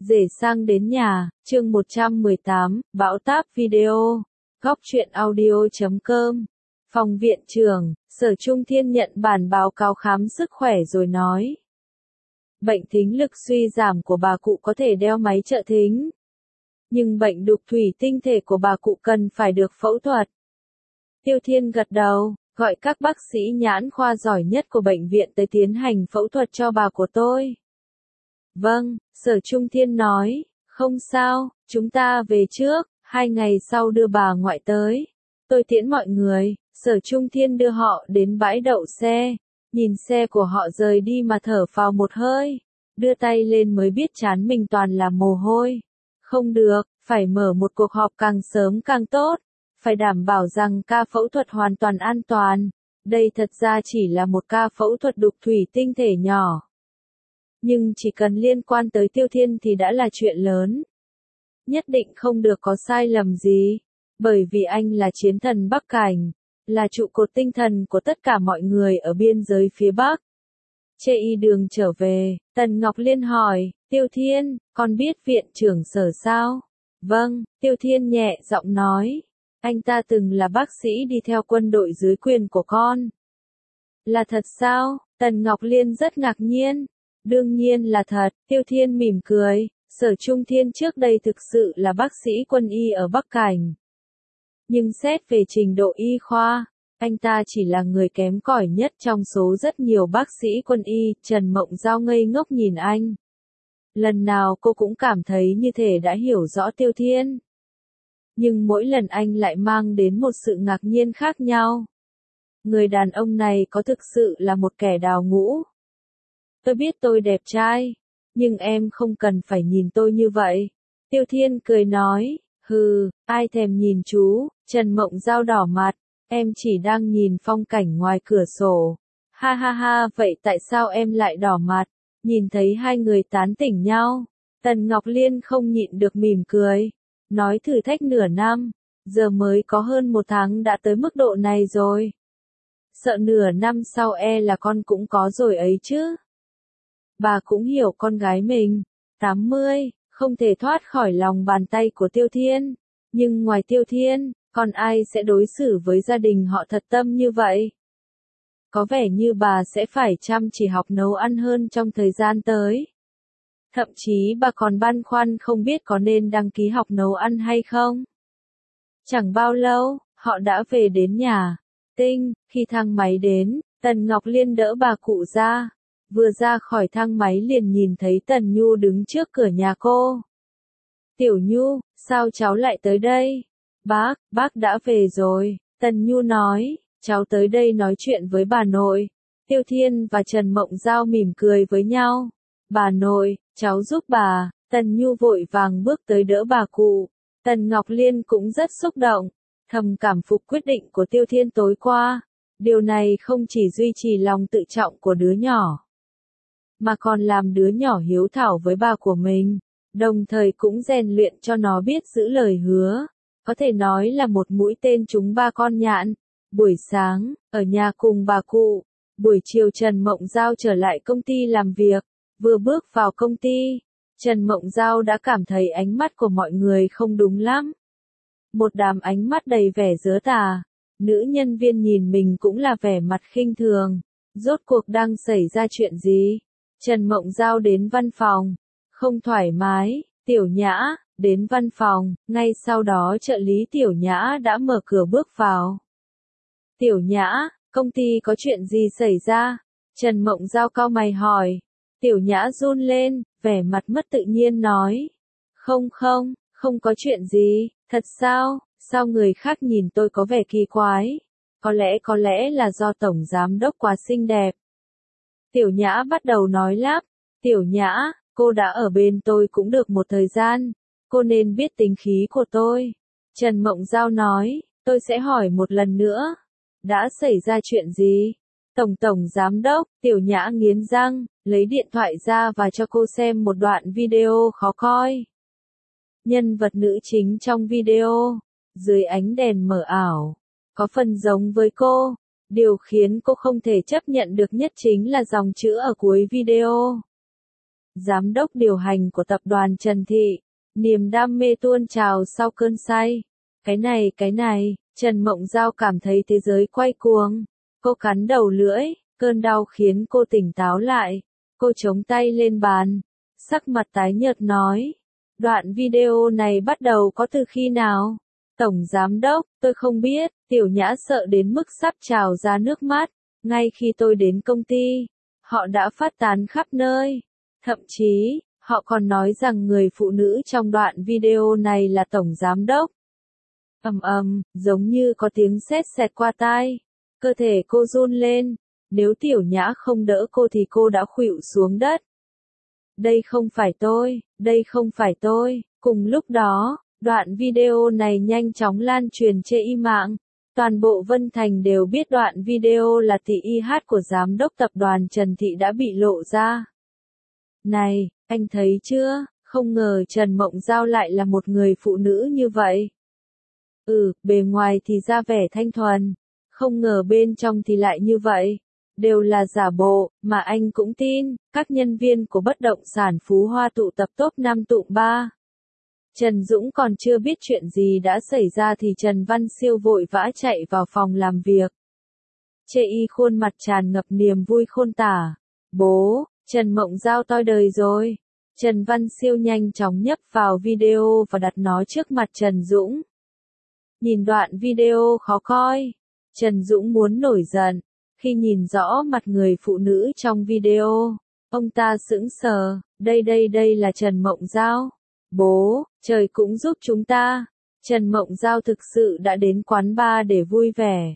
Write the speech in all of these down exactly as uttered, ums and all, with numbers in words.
Rể sang đến nhà, chương một trăm mười tám, bão táp video, góc truyện audio chấm com. Phòng viện trưởng, Sở Trung Thiên nhận bản báo cáo khám sức khỏe rồi nói. Bệnh thính lực suy giảm của bà cụ có thể đeo máy trợ thính. Nhưng bệnh đục thủy tinh thể của bà cụ cần phải được phẫu thuật. Tiêu Thiên gật đầu, gọi các bác sĩ nhãn khoa giỏi nhất của bệnh viện tới tiến hành phẫu thuật cho bà của tôi. Vâng, Sở Trung Thiên nói, không sao, chúng ta về trước, hai ngày sau đưa bà ngoại tới. Tôi tiễn mọi người, Sở Trung Thiên đưa họ đến bãi đậu xe, nhìn xe của họ rời đi mà thở phào một hơi, đưa tay lên mới biết trán mình toàn là mồ hôi. Không được, phải mở một cuộc họp càng sớm càng tốt, phải đảm bảo rằng ca phẫu thuật hoàn toàn an toàn. Đây thật ra chỉ là một ca phẫu thuật đục thủy tinh thể nhỏ. Nhưng chỉ cần liên quan tới Tiêu Thiên thì đã là chuyện lớn. Nhất định không được có sai lầm gì, bởi vì anh là chiến thần Bắc Cảnh, là trụ cột tinh thần của tất cả mọi người ở biên giới phía Bắc. Trên y đường trở về, Tần Ngọc Liên hỏi, Tiêu Thiên, con biết viện trưởng Sở sao? Vâng, Tiêu Thiên nhẹ giọng nói, anh ta từng là bác sĩ đi theo quân đội dưới quyền của con. Là thật sao? Tần Ngọc Liên rất ngạc nhiên. Đương nhiên là thật, Tiêu Thiên mỉm cười, Sở Trung Thiên trước đây thực sự là bác sĩ quân y ở Bắc Cảnh. Nhưng xét về trình độ y khoa, anh ta chỉ là người kém cỏi nhất trong số rất nhiều bác sĩ quân y. Trần Mộng Giao ngây ngốc nhìn anh. Lần nào cô cũng cảm thấy như thể đã hiểu rõ Tiêu Thiên. Nhưng mỗi lần anh lại mang đến một sự ngạc nhiên khác nhau. Người đàn ông này có thực sự là một kẻ đào ngũ. Tôi biết tôi đẹp trai, nhưng em không cần phải nhìn tôi như vậy. Tiêu Thiên cười nói, hừ, ai thèm nhìn chú. Trần Mộng Giao đỏ mặt, em chỉ đang nhìn phong cảnh ngoài cửa sổ. Ha ha ha, vậy tại sao em lại đỏ mặt? Nhìn thấy hai người tán tỉnh nhau, Tần Ngọc Liên không nhịn được mỉm cười. Nói thử thách nửa năm, giờ mới có hơn một tháng đã tới mức độ này rồi. Sợ nửa năm sau e là con cũng có rồi ấy chứ. Bà cũng hiểu con gái mình, tám mươi, không thể thoát khỏi lòng bàn tay của Tiêu Thiên. Nhưng ngoài Tiêu Thiên, còn ai sẽ đối xử với gia đình họ thật tâm như vậy? Có vẻ như bà sẽ phải chăm chỉ học nấu ăn hơn trong thời gian tới. Thậm chí bà còn băn khoăn không biết có nên đăng ký học nấu ăn hay không. Chẳng bao lâu, họ đã về đến nhà. Tinh, khi thang máy đến, Tần Ngọc Liên đỡ bà cụ ra. Vừa ra khỏi thang máy liền nhìn thấy Tần Nhu đứng trước cửa nhà cô. Tiểu Nhu, sao cháu lại tới đây? Bác, bác đã về rồi, Tần Nhu nói, cháu tới đây nói chuyện với bà nội. Tiêu Thiên và Trần Mộng Giao mỉm cười với nhau. Bà nội, cháu giúp bà. Tần Nhu vội vàng bước tới đỡ bà cụ. Tần Ngọc Liên cũng rất xúc động, thầm cảm phục quyết định của Tiêu Thiên tối qua. Điều này không chỉ duy trì lòng tự trọng của đứa nhỏ, mà còn làm đứa nhỏ hiếu thảo với bà của mình, đồng thời cũng rèn luyện cho nó biết giữ lời hứa. Có thể nói là một mũi tên trúng ba con nhạn. Buổi sáng, ở nhà cùng bà cụ, buổi chiều Trần Mộng Giao trở lại công ty làm việc. Vừa bước vào công ty, Trần Mộng Giao đã cảm thấy ánh mắt của mọi người không đúng lắm. Một đám ánh mắt đầy vẻ giớ tà. Nữ nhân viên nhìn mình cũng là vẻ mặt khinh thường. Rốt cuộc đang xảy ra chuyện gì? Trần Mộng Giao đến văn phòng. Không thoải mái, Tiểu Nhã, đến văn phòng, ngay sau đó trợ lý Tiểu Nhã đã mở cửa bước vào. Tiểu Nhã, công ty có chuyện gì xảy ra? Trần Mộng Giao cau mày hỏi. Tiểu Nhã run lên, vẻ mặt mất tự nhiên nói. Không không, không có chuyện gì, thật sao, sao người khác nhìn tôi có vẻ kỳ quái? Có lẽ có lẽ là do Tổng Giám Đốc quá xinh đẹp. Tiểu Nhã bắt đầu nói lắp. Tiểu Nhã, cô đã ở bên tôi cũng được một thời gian. Cô nên biết tính khí của tôi. Trần Mộng Giao nói, tôi sẽ hỏi một lần nữa. Đã xảy ra chuyện gì? Tổng Tổng Giám Đốc, Tiểu Nhã nghiến răng, lấy điện thoại ra và cho cô xem một đoạn video khó coi. Nhân vật nữ chính trong video, dưới ánh đèn mờ ảo, có phần giống với cô. Điều khiến cô không thể chấp nhận được nhất chính là dòng chữ ở cuối video. giám đốc điều hành của tập đoàn Trần Thị. Niềm đam mê tuôn trào sau cơn say. Cái này cái này, Trần Mộng Giao cảm thấy thế giới quay cuồng. Cô cắn đầu lưỡi, cơn đau khiến cô tỉnh táo lại. Cô chống tay lên bàn, sắc mặt tái nhợt nói. Đoạn video này bắt đầu có từ khi nào? Tổng giám đốc, tôi không biết, Tiểu Nhã sợ đến mức sắp trào ra nước mắt. Ngay khi tôi đến công ty, họ đã phát tán khắp nơi. Thậm chí, họ còn nói rằng người phụ nữ trong đoạn video này là tổng giám đốc. Ầm ầm, giống như có tiếng sét xẹt qua tai. Cơ thể cô run lên. Nếu Tiểu Nhã không đỡ cô thì cô đã khuỵu xuống đất. Đây không phải tôi, đây không phải tôi. Cùng lúc đó, đoạn video này nhanh chóng lan truyền trên y mạng. Toàn bộ Vân Thành đều biết đoạn video là tỷ i hát của giám đốc tập đoàn Trần Thị đã bị lộ ra. Này, anh thấy chưa, không ngờ Trần Mộng Giao lại là một người phụ nữ như vậy. Ừ, bề ngoài thì ra vẻ thanh thuần, không ngờ bên trong thì lại như vậy. Đều là giả bộ, mà anh cũng tin, các nhân viên của bất động sản Phú Hoa tụ tập top năm tụm ba. Trần Dũng còn chưa biết chuyện gì đã xảy ra thì Trần Văn Siêu vội vã chạy vào phòng làm việc. Chê y khuôn mặt tràn ngập niềm vui khôn tả. Bố, Trần Mộng Giao toi đời rồi. Trần Văn Siêu nhanh chóng nhấp vào video và đặt nó trước mặt Trần Dũng. Nhìn đoạn video khó coi, Trần Dũng muốn nổi giận. Khi nhìn rõ mặt người phụ nữ trong video, ông ta sững sờ, đây đây đây là Trần Mộng Giao. Bố, trời cũng giúp chúng ta. Trần Mộng Giao thực sự đã đến quán bar để vui vẻ.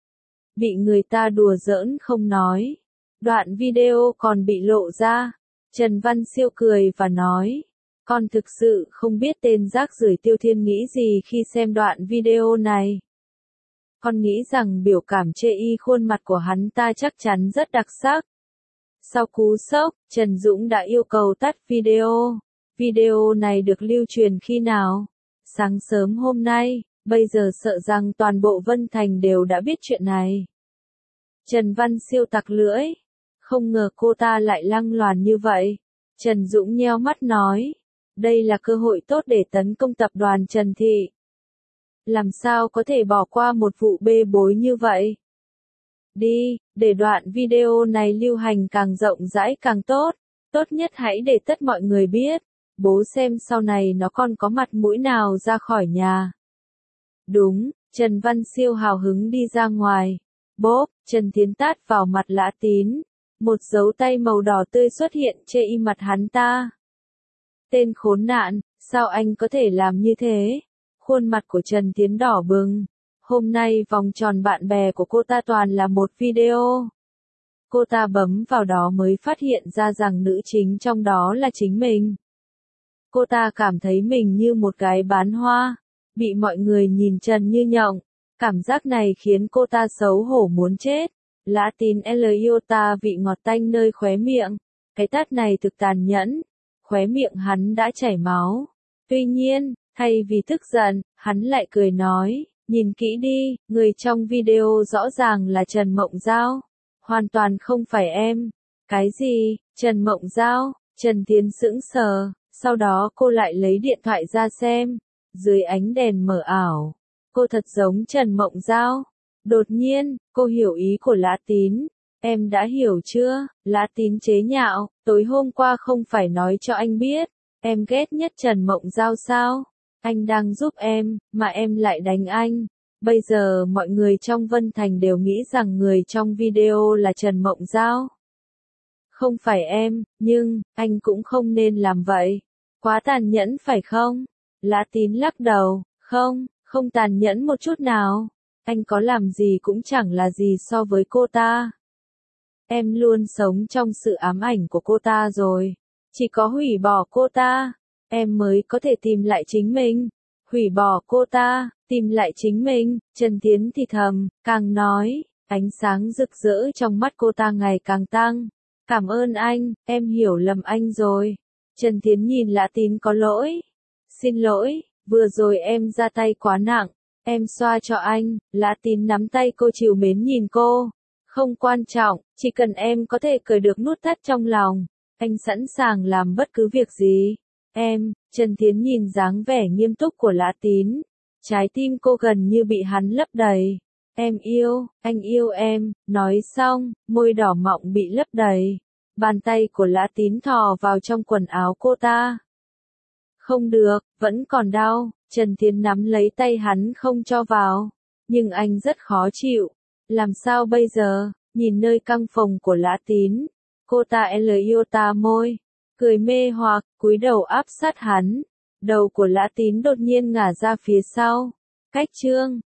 Bị người ta đùa giỡn không nói. Đoạn video còn bị lộ ra. Trần Văn Siêu cười và nói. Con thực sự không biết tên rác rưởi Tiêu Thiên nghĩ gì khi xem đoạn video này. Con nghĩ rằng biểu cảm chê y khuôn mặt của hắn ta chắc chắn rất đặc sắc. Sau cú sốc, Trần Dũng đã yêu cầu tắt video. Video này được lưu truyền khi nào? Sáng sớm hôm nay, bây giờ sợ rằng toàn bộ Vân Thành đều đã biết chuyện này. Trần Văn Siêu tặc lưỡi. Không ngờ cô ta lại lăng loàn như vậy. Trần Dũng nheo mắt nói. Đây là cơ hội tốt để tấn công tập đoàn Trần Thị. Làm sao có thể bỏ qua một vụ bê bối như vậy? Đi, để đoạn video này lưu hành càng rộng rãi càng tốt. Tốt nhất hãy để tất mọi người biết. Bố xem sau này nó còn có mặt mũi nào ra khỏi nhà. Đúng, Trần Văn Siêu hào hứng đi ra ngoài. Bốp, Trần Thiến tát vào mặt Lã Tín. Một dấu tay màu đỏ tươi xuất hiện trên y mặt hắn ta. Tên khốn nạn, sao anh có thể làm như thế? Khuôn mặt của Trần Thiến đỏ bừng. Hôm nay vòng tròn bạn bè của cô ta toàn là một video. Cô ta bấm vào đó mới phát hiện ra rằng nữ chính trong đó là chính mình. Cô ta cảm thấy mình như một gái bán hoa, bị mọi người nhìn trần như nhộng. Cảm giác này khiến cô ta xấu hổ muốn chết. Lã Tín L iota vị ngọt tanh nơi khóe miệng. Cái tát này thực tàn nhẫn. Khóe miệng hắn đã chảy máu. Tuy nhiên, thay vì tức giận, hắn lại cười nói, nhìn kỹ đi, người trong video rõ ràng là Trần Mộng Giao. Hoàn toàn không phải em. Cái gì? Trần Mộng Giao? Trần Thiến sững sờ, sau đó cô lại lấy điện thoại ra xem. Dưới ánh đèn mờ ảo, cô thật giống Trần Mộng Giao. Đột nhiên, cô hiểu ý của Lã Tín. Em đã hiểu chưa? Lã Tín chế nhạo, tối hôm qua không phải nói cho anh biết, em ghét nhất Trần Mộng Giao sao? Anh đang giúp em, mà em lại đánh anh. Bây giờ mọi người trong Vân Thành đều nghĩ rằng người trong video là Trần Mộng Giao. Không phải em, nhưng, anh cũng không nên làm vậy. Quá tàn nhẫn phải không? Lã Tín lắc đầu, không, không tàn nhẫn một chút nào. Anh có làm gì cũng chẳng là gì so với cô ta. Em luôn sống trong sự ám ảnh của cô ta rồi. Chỉ có hủy bỏ cô ta, em mới có thể tìm lại chính mình. Hủy bỏ cô ta, tìm lại chính mình. Trần Thiến thì thầm, càng nói, ánh sáng rực rỡ trong mắt cô ta ngày càng tăng. Cảm ơn anh, em hiểu lầm anh rồi. Trần Thiến nhìn Lã Tín có lỗi. Xin lỗi, vừa rồi em ra tay quá nặng. Em xoa cho anh. Lã Tín nắm tay cô trìu mến nhìn cô. Không quan trọng, chỉ cần em có thể cởi được nút thắt trong lòng. Anh sẵn sàng làm bất cứ việc gì. Em, Trần Thiến nhìn dáng vẻ nghiêm túc của Lã Tín. Trái tim cô gần như bị hắn lấp đầy. Em yêu, anh yêu em, nói xong, môi đỏ mọng bị lấp đầy. Bàn tay của Lã Tín thò vào trong quần áo cô ta. Không được, vẫn còn đau, Trần Thiến nắm lấy tay hắn không cho vào. Nhưng anh rất khó chịu. Làm sao bây giờ, nhìn nơi căng phồng của Lã Tín. Cô ta L yêu ta môi. Cười mê hoặc, cúi đầu áp sát hắn. Đầu của Lã Tín đột nhiên ngả ra phía sau. Cách chương